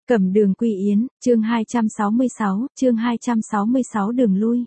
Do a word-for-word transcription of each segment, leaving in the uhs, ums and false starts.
Cẩm Đường Quy Yến, chương hai trăm sáu mươi sáu, chương hai trăm sáu mươi sáu đường lui.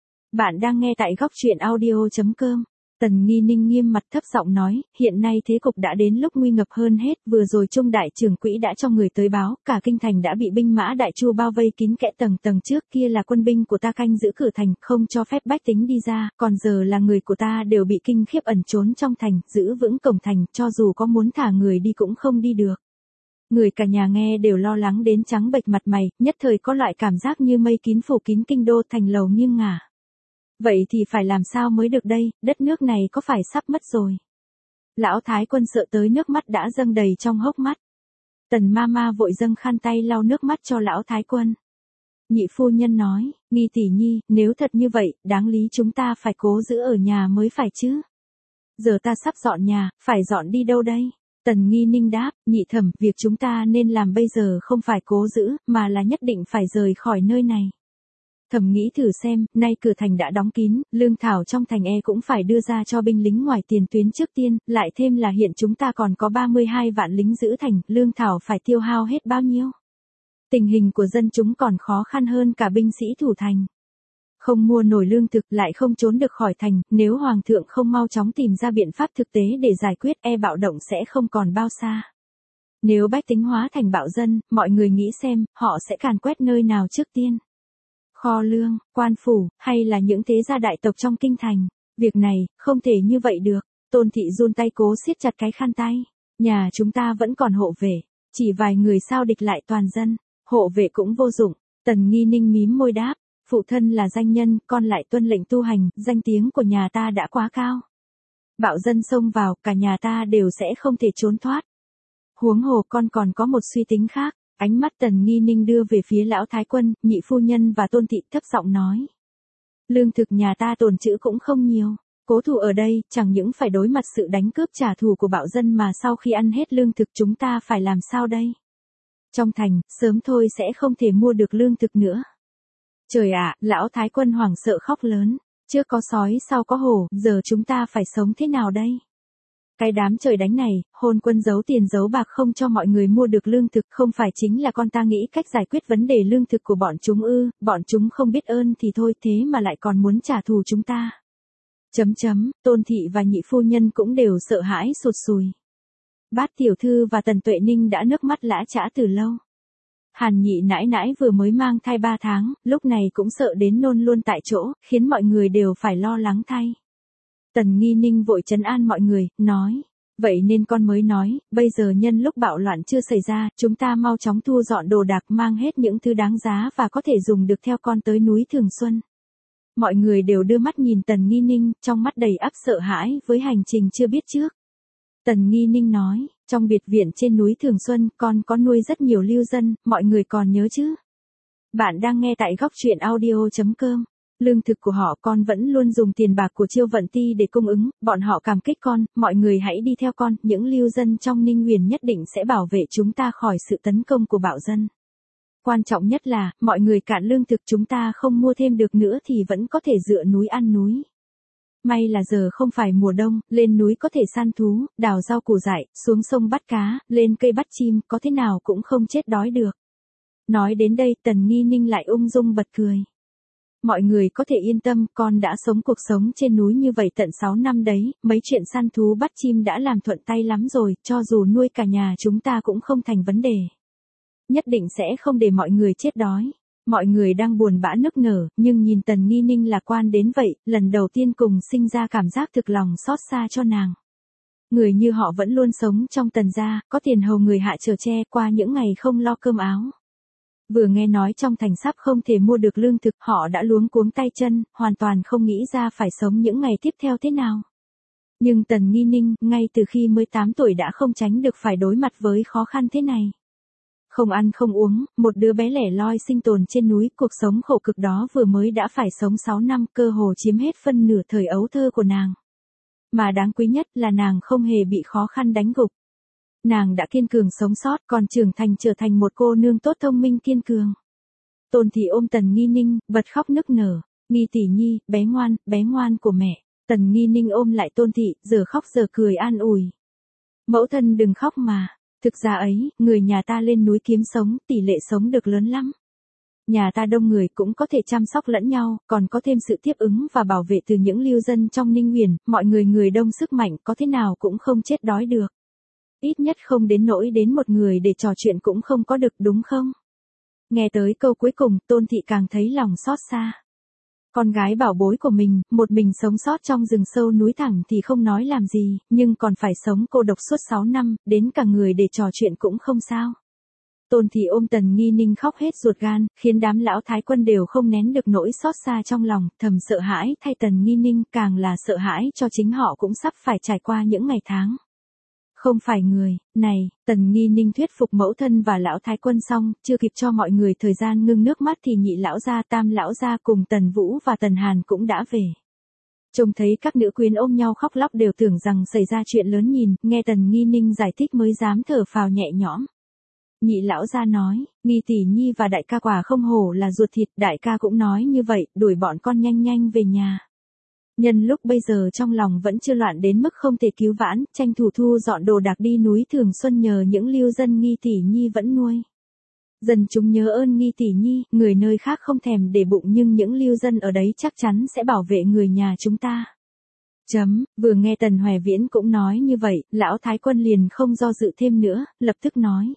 Bạn đang nghe tại góc truyện audio chấm com. Tần Nghi Ninh nghiêm mặt thấp giọng nói, hiện nay thế cục đã đến lúc nguy ngập hơn hết, vừa rồi Trung đại trưởng quỹ đã cho người tới báo, cả kinh thành đã bị binh mã Đại Chu bao vây kín kẽ, tầng tầng trước kia là quân binh của ta canh giữ cửa thành, không cho phép bách tính đi ra, còn giờ là người của ta đều bị kinh khiếp ẩn trốn trong thành, giữ vững cổng thành, cho dù có muốn thả người đi cũng không đi được. Người cả nhà nghe đều lo lắng đến trắng bệch mặt mày, nhất thời có loại cảm giác như mây kín phủ kín kinh đô, thành lầu nghiêng ngả. Vậy thì phải làm sao mới được đây, đất nước này có phải sắp mất rồi. Lão Thái Quân sợ tới nước mắt đã dâng đầy trong hốc mắt. Tần ma ma vội dâng khăn tay lau nước mắt cho Lão Thái Quân. Nhị phu nhân nói, Nghi tỷ nhi, nếu thật như vậy, đáng lý chúng ta phải cố giữ ở nhà mới phải chứ. Giờ ta sắp dọn nhà, phải dọn đi đâu đây? Tần Nghi Ninh đáp, nhị thẩm, việc chúng ta nên làm bây giờ không phải cố giữ, mà là nhất định phải rời khỏi nơi này. Thẩm nghĩ thử xem, nay cửa thành đã đóng kín, lương thảo trong thành e cũng phải đưa ra cho binh lính ngoài tiền tuyến trước tiên, lại thêm là hiện chúng ta còn có ba mươi hai vạn lính giữ thành, lương thảo phải tiêu hao hết bao nhiêu. Tình hình của dân chúng còn khó khăn hơn cả binh sĩ thủ thành. Không mua nổi lương thực lại không trốn được khỏi thành, nếu Hoàng thượng không mau chóng tìm ra biện pháp thực tế để giải quyết e bạo động sẽ không còn bao xa. Nếu bách tính hóa thành bạo dân, mọi người nghĩ xem, họ sẽ càn quét nơi nào trước tiên. Kho lương, quan phủ, hay là những thế gia đại tộc trong kinh thành. Việc này, không thể như vậy được. Tôn thị run tay cố siết chặt cái khăn tay. Nhà chúng ta vẫn còn hộ vệ, chỉ vài người sao địch lại toàn dân. Hộ vệ cũng vô dụng. Tần Nghi Ninh mím môi đáp. Phụ thân là danh nhân, con lại tuân lệnh tu hành, danh tiếng của nhà ta đã quá cao. Bạo dân xông vào, cả nhà ta đều sẽ không thể trốn thoát. Huống hồ con còn có một suy tính khác. Ánh mắt Tần Nghi Ninh đưa về phía Lão Thái Quân, nhị phu nhân và Tôn thị thấp giọng nói. Lương thực nhà ta tồn trữ cũng không nhiều. Cố thủ ở đây, chẳng những phải đối mặt sự đánh cướp trả thù của bạo dân mà sau khi ăn hết lương thực chúng ta phải làm sao đây? Trong thành, sớm thôi sẽ không thể mua được lương thực nữa. Trời ạ, Lão Thái Quân hoảng sợ khóc lớn, trước có sói sau có hổ, giờ chúng ta phải sống thế nào đây? Cái đám trời đánh này, hôn quân giấu tiền giấu bạc không cho mọi người mua được lương thực, không phải chính là con ta nghĩ cách giải quyết vấn đề lương thực của bọn chúng ư, bọn chúng không biết ơn thì thôi, thế mà lại còn muốn trả thù chúng ta. Chấm chấm, Tôn thị và nhị phu nhân cũng đều sợ hãi sụt sùi. Bát tiểu thư và Tần Tuệ Ninh đã nước mắt lã chã từ lâu. Hàn nhị nãi nãi vừa mới mang thai ba tháng, lúc này cũng sợ đến nôn luôn tại chỗ, khiến mọi người đều phải lo lắng thay. Tần Nghi Ninh vội trấn an mọi người, nói, vậy nên con mới nói, bây giờ nhân lúc bạo loạn chưa xảy ra, chúng ta mau chóng thu dọn đồ đạc mang hết những thứ đáng giá và có thể dùng được theo con tới núi Thường Xuân. Mọi người đều đưa mắt nhìn Tần Nghi Ninh, trong mắt đầy ắp sợ hãi với hành trình chưa biết trước. Tần Nghi Ninh nói, trong biệt viện trên núi Thường Xuân, con có nuôi rất nhiều lưu dân, mọi người còn nhớ chứ? Bạn đang nghe tại góc truyện audio chấm com. Lương thực của họ con vẫn luôn dùng tiền bạc của Chiêu Vận Ti để cung ứng, bọn họ cảm kích con, mọi người hãy đi theo con, những lưu dân trong Ninh Huyền nhất định sẽ bảo vệ chúng ta khỏi sự tấn công của bạo dân. Quan trọng nhất là, mọi người cạn lương thực chúng ta không mua thêm được nữa thì vẫn có thể dựa núi ăn núi. May là giờ không phải mùa đông, lên núi có thể săn thú, đào rau củ dại, xuống sông bắt cá, lên cây bắt chim, có thế nào cũng không chết đói được. Nói đến đây Tần Nghi Ninh lại ung dung bật cười. Mọi người có thể yên tâm, con đã sống cuộc sống trên núi như vậy tận sáu năm đấy, mấy chuyện săn thú bắt chim đã làm thuận tay lắm rồi, cho dù nuôi cả nhà chúng ta cũng không thành vấn đề. Nhất định sẽ không để mọi người chết đói. Mọi người đang buồn bã nức nở, nhưng nhìn Tần Nghi Ninh lạc quan đến vậy, lần đầu tiên cùng sinh ra cảm giác thực lòng xót xa cho nàng. Người như họ vẫn luôn sống trong Tần gia, có tiền hầu người hạ chở che qua những ngày không lo cơm áo. Vừa nghe nói trong thành sắp không thể mua được lương thực, họ đã luống cuống tay chân, hoàn toàn không nghĩ ra phải sống những ngày tiếp theo thế nào. Nhưng Tần Nghi Ninh, ngay từ khi mới tám tuổi đã không tránh được phải đối mặt với khó khăn thế này. Không ăn không uống, một đứa bé lẻ loi sinh tồn trên núi, cuộc sống khổ cực đó vừa mới đã phải sống sáu năm, cơ hồ chiếm hết phân nửa thời ấu thơ của nàng. Mà đáng quý nhất là nàng không hề bị khó khăn đánh gục. Nàng đã kiên cường sống sót, còn trưởng thành trở thành một cô nương tốt thông minh kiên cường. Tôn thị ôm Tần Nghi Ninh, bật khóc nức nở, Nghi tỷ nhi, bé ngoan, bé ngoan của mẹ. Tần Nghi Ninh ôm lại Tôn thị, giờ khóc giờ cười an ủi. Mẫu thân đừng khóc mà. Thực ra ấy, người nhà ta lên núi kiếm sống, tỷ lệ sống được lớn lắm. Nhà ta đông người cũng có thể chăm sóc lẫn nhau, còn có thêm sự tiếp ứng và bảo vệ từ những lưu dân trong Ninh Huyền, mọi người người đông sức mạnh có thế nào cũng không chết đói được. Ít nhất không đến nỗi đến một người để trò chuyện cũng không có được đúng không? Nghe tới câu cuối cùng, Tôn Thị càng thấy lòng xót xa. Con gái bảo bối của mình, một mình sống sót trong rừng sâu núi thẳm thì không nói làm gì, nhưng còn phải sống cô độc suốt sáu năm, đến cả người để trò chuyện cũng không sao. Tôn Thị ôm Tần Nghi Ninh khóc hết ruột gan, khiến đám lão thái quân đều không nén được nỗi xót xa trong lòng, thầm sợ hãi thay Tần Nghi Ninh, càng là sợ hãi cho chính họ cũng sắp phải trải qua những ngày tháng. Không phải người, này, Tần Nghi Ninh thuyết phục mẫu thân và lão thái quân xong, chưa kịp cho mọi người thời gian ngưng nước mắt thì nhị lão gia, tam lão gia cùng Tần Vũ và Tần Hàn cũng đã về. Trông thấy các nữ quyến ôm nhau khóc lóc đều tưởng rằng xảy ra chuyện lớn, nhìn, nghe Tần Nghi Ninh giải thích mới dám thở phào nhẹ nhõm. Nhị lão gia nói, Nghi tỷ nhi và đại ca quả không hổ là ruột thịt, đại ca cũng nói như vậy, đuổi bọn con nhanh nhanh về nhà. Nhân lúc bây giờ trong lòng vẫn chưa loạn đến mức không thể cứu vãn, tranh thủ thu dọn đồ đạc đi núi Thường Xuân nhờ những lưu dân Nghi tỷ nhi vẫn nuôi. Dần chúng nhớ ơn Nghi tỷ nhi, người nơi khác không thèm để bụng nhưng những lưu dân ở đấy chắc chắn sẽ bảo vệ người nhà chúng ta. Chấm, vừa nghe Tần Hoè Viễn cũng nói như vậy, lão thái quân liền không do dự thêm nữa, lập tức nói.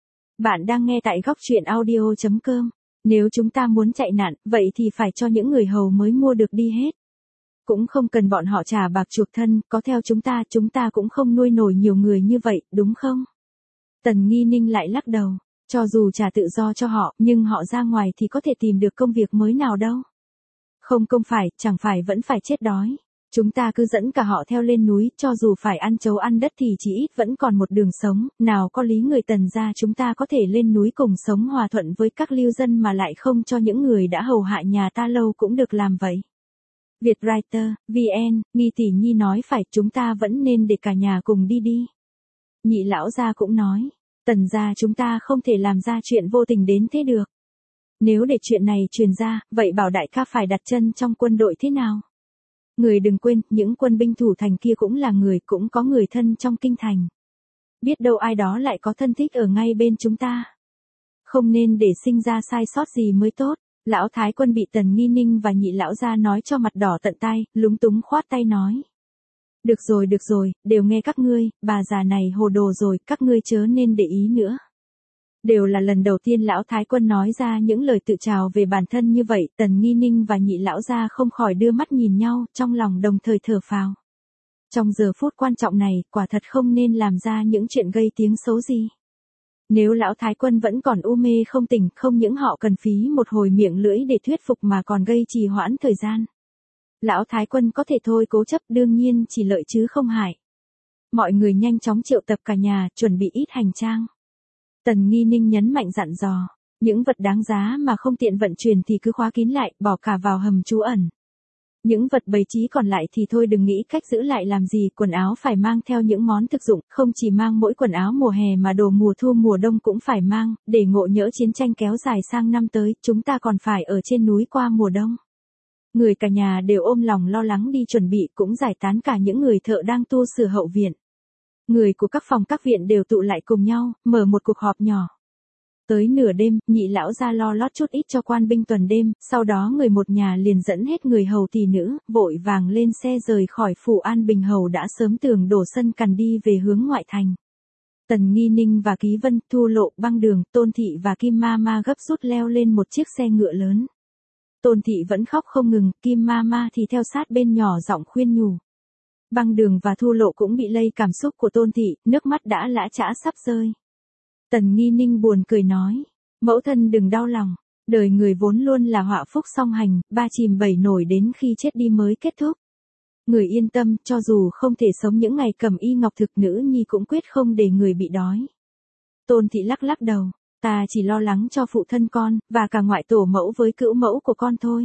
Bạn đang nghe tại góc truyện audio chấm com. Nếu chúng ta muốn chạy nạn, vậy thì phải cho những người hầu mới mua được đi hết. Cũng không cần bọn họ trả bạc chuộc thân, có theo chúng ta, chúng ta cũng không nuôi nổi nhiều người như vậy, đúng không? Tần Nghi Ninh lại lắc đầu, cho dù trả tự do cho họ, nhưng họ ra ngoài thì có thể tìm được công việc mới nào đâu. Không không phải, chẳng phải vẫn phải chết đói. Chúng ta cứ dẫn cả họ theo lên núi, cho dù phải ăn trấu ăn đất thì chỉ ít vẫn còn một đường sống, nào có lý người Tần gia chúng ta có thể lên núi cùng sống hòa thuận với các lưu dân mà lại không cho những người đã hầu hạ nhà ta lâu cũng được làm vậy. Vietwriter, vê en, Nghi tỷ nhi nói phải, chúng ta vẫn nên để cả nhà cùng đi đi. Nhị lão gia cũng nói, Tần gia chúng ta không thể làm ra chuyện vô tình đến thế được. Nếu để chuyện này truyền ra, vậy bảo đại ca phải đặt chân trong quân đội thế nào? Người đừng quên, những quân binh thủ thành kia cũng là người, cũng có người thân trong kinh thành. Biết đâu ai đó lại có thân thích ở ngay bên chúng ta. Không nên để sinh ra sai sót gì mới tốt. Lão thái quân bị Tần Nghi Ninh và nhị lão gia nói cho mặt đỏ tận tay, lúng túng khoát tay nói. Được rồi được rồi, đều nghe các ngươi, bà già này hồ đồ rồi, các ngươi chớ nên để ý nữa. Đều là lần đầu tiên lão thái quân nói ra những lời tự trào về bản thân như vậy, Tần Nghi Ninh và nhị lão gia không khỏi đưa mắt nhìn nhau, trong lòng đồng thời thở phào. Trong giờ phút quan trọng này, quả thật không nên làm ra những chuyện gây tiếng xấu gì. Nếu lão thái quân vẫn còn u mê không tỉnh, không những họ cần phí một hồi miệng lưỡi để thuyết phục mà còn gây trì hoãn thời gian. Lão thái quân có thể thôi cố chấp, đương nhiên chỉ lợi chứ không hại. Mọi người nhanh chóng triệu tập cả nhà, chuẩn bị ít hành trang. Tần Nghi Ninh nhấn mạnh dặn dò, những vật đáng giá mà không tiện vận chuyển thì cứ khóa kín lại, bỏ cả vào hầm trú ẩn. Những vật bày trí còn lại thì thôi đừng nghĩ cách giữ lại làm gì, quần áo phải mang theo những món thực dụng, không chỉ mang mỗi quần áo mùa hè mà đồ mùa thu mùa đông cũng phải mang, để ngộ nhỡ chiến tranh kéo dài sang năm tới, chúng ta còn phải ở trên núi qua mùa đông. Người cả nhà đều ôm lòng lo lắng đi chuẩn bị, cũng giải tán cả những người thợ đang tu sửa hậu viện. Người của các phòng các viện đều tụ lại cùng nhau, mở một cuộc họp nhỏ. Tới nửa đêm, nhị lão gia lo lót chút ít cho quan binh tuần đêm, sau đó người một nhà liền dẫn hết người hầu tỷ nữ, vội vàng lên xe rời khỏi phủ An Bình Hầu đã sớm tường đổ sân cằn đi về hướng ngoại thành. Tần Nghi Ninh và Ký Vân, Thu Lộ, Băng Đường, Tôn Thị và Kim Ma Ma gấp rút leo lên một chiếc xe ngựa lớn. Tôn Thị vẫn khóc không ngừng, Kim Ma Ma thì theo sát bên nhỏ giọng khuyên nhủ. Băng Đường và Thu Lộ cũng bị lây cảm xúc của Tôn Thị, nước mắt đã lã chã sắp rơi. Tần Nghi Ninh buồn cười nói, mẫu thân đừng đau lòng, đời người vốn luôn là họa phúc song hành, ba chìm bảy nổi đến khi chết đi mới kết thúc. Người yên tâm, cho dù không thể sống những ngày cầm y ngọc thực, nữ nhi cũng quyết không để người bị đói. Tôn Thị lắc lắc đầu, ta chỉ lo lắng cho phụ thân con, và cả ngoại tổ mẫu với cữu mẫu của con thôi.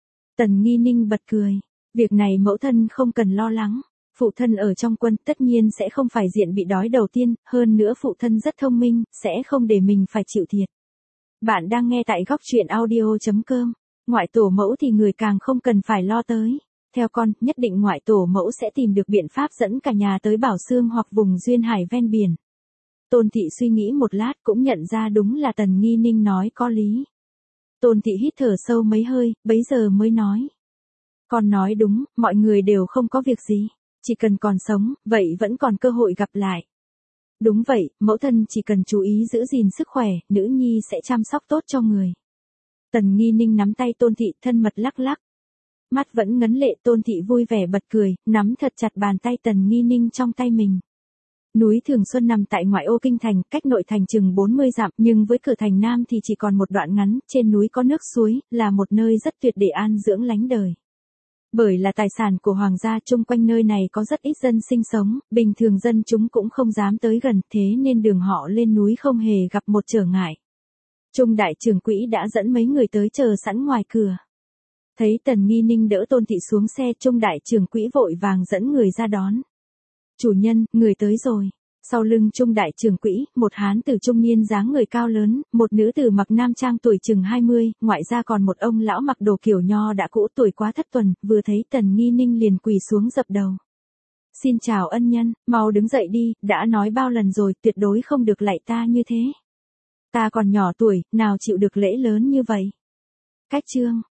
Tần Nghi Ninh bật cười, việc này mẫu thân không cần lo lắng. Phụ thân ở trong quân tất nhiên sẽ không phải diện bị đói đầu tiên, hơn nữa phụ thân rất thông minh, sẽ không để mình phải chịu thiệt. Bạn đang nghe tại góc truyện audio chấm com. Ngoại tổ mẫu thì người càng không cần phải lo tới. Theo con, nhất định ngoại tổ mẫu sẽ tìm được biện pháp dẫn cả nhà tới Bảo Xương hoặc vùng duyên hải ven biển. Tôn Thị suy nghĩ một lát cũng nhận ra đúng là Tần Nghi Ninh nói có lý. Tôn Thị hít thở sâu mấy hơi, bấy giờ mới nói. Con nói đúng, mọi người đều không có việc gì. Chỉ cần còn sống, vậy vẫn còn cơ hội gặp lại. Đúng vậy, mẫu thân chỉ cần chú ý giữ gìn sức khỏe, nữ nhi sẽ chăm sóc tốt cho người. Tần Nghi Ninh nắm tay Tôn Thị thân mật lắc lắc. Mắt vẫn ngấn lệ, Tôn Thị vui vẻ bật cười, nắm thật chặt bàn tay Tần Nghi Ninh trong tay mình. Núi Thường Xuân nằm tại ngoại ô kinh thành, cách nội thành chừng bốn mươi dặm, nhưng với cửa thành Nam thì chỉ còn một đoạn ngắn, trên núi có nước suối, là một nơi rất tuyệt để an dưỡng lánh đời. Bởi là tài sản của hoàng gia, chung quanh nơi này có rất ít dân sinh sống, bình thường dân chúng cũng không dám tới gần, thế nên đường họ lên núi không hề gặp một trở ngại. Trung đại trưởng quỹ đã dẫn mấy người tới chờ sẵn ngoài cửa. Thấy Tần Nghi Ninh đỡ Tôn Thị xuống xe, Trung đại trưởng quỹ vội vàng dẫn người ra đón. Chủ nhân, người tới rồi. Sau lưng Trung đại trưởng quỹ, một hán tử trung niên dáng người cao lớn, một nữ tử mặc nam trang tuổi chừng hai mươi, ngoại ra còn một ông lão mặc đồ kiểu nho đã cũ tuổi quá thất tuần, vừa thấy Tần Nghi Ninh liền quỳ xuống dập đầu. Xin chào ân nhân, mau đứng dậy đi, đã nói bao lần rồi, tuyệt đối không được lạy ta như thế. Ta còn nhỏ tuổi, nào chịu được lễ lớn như vậy. Cách chương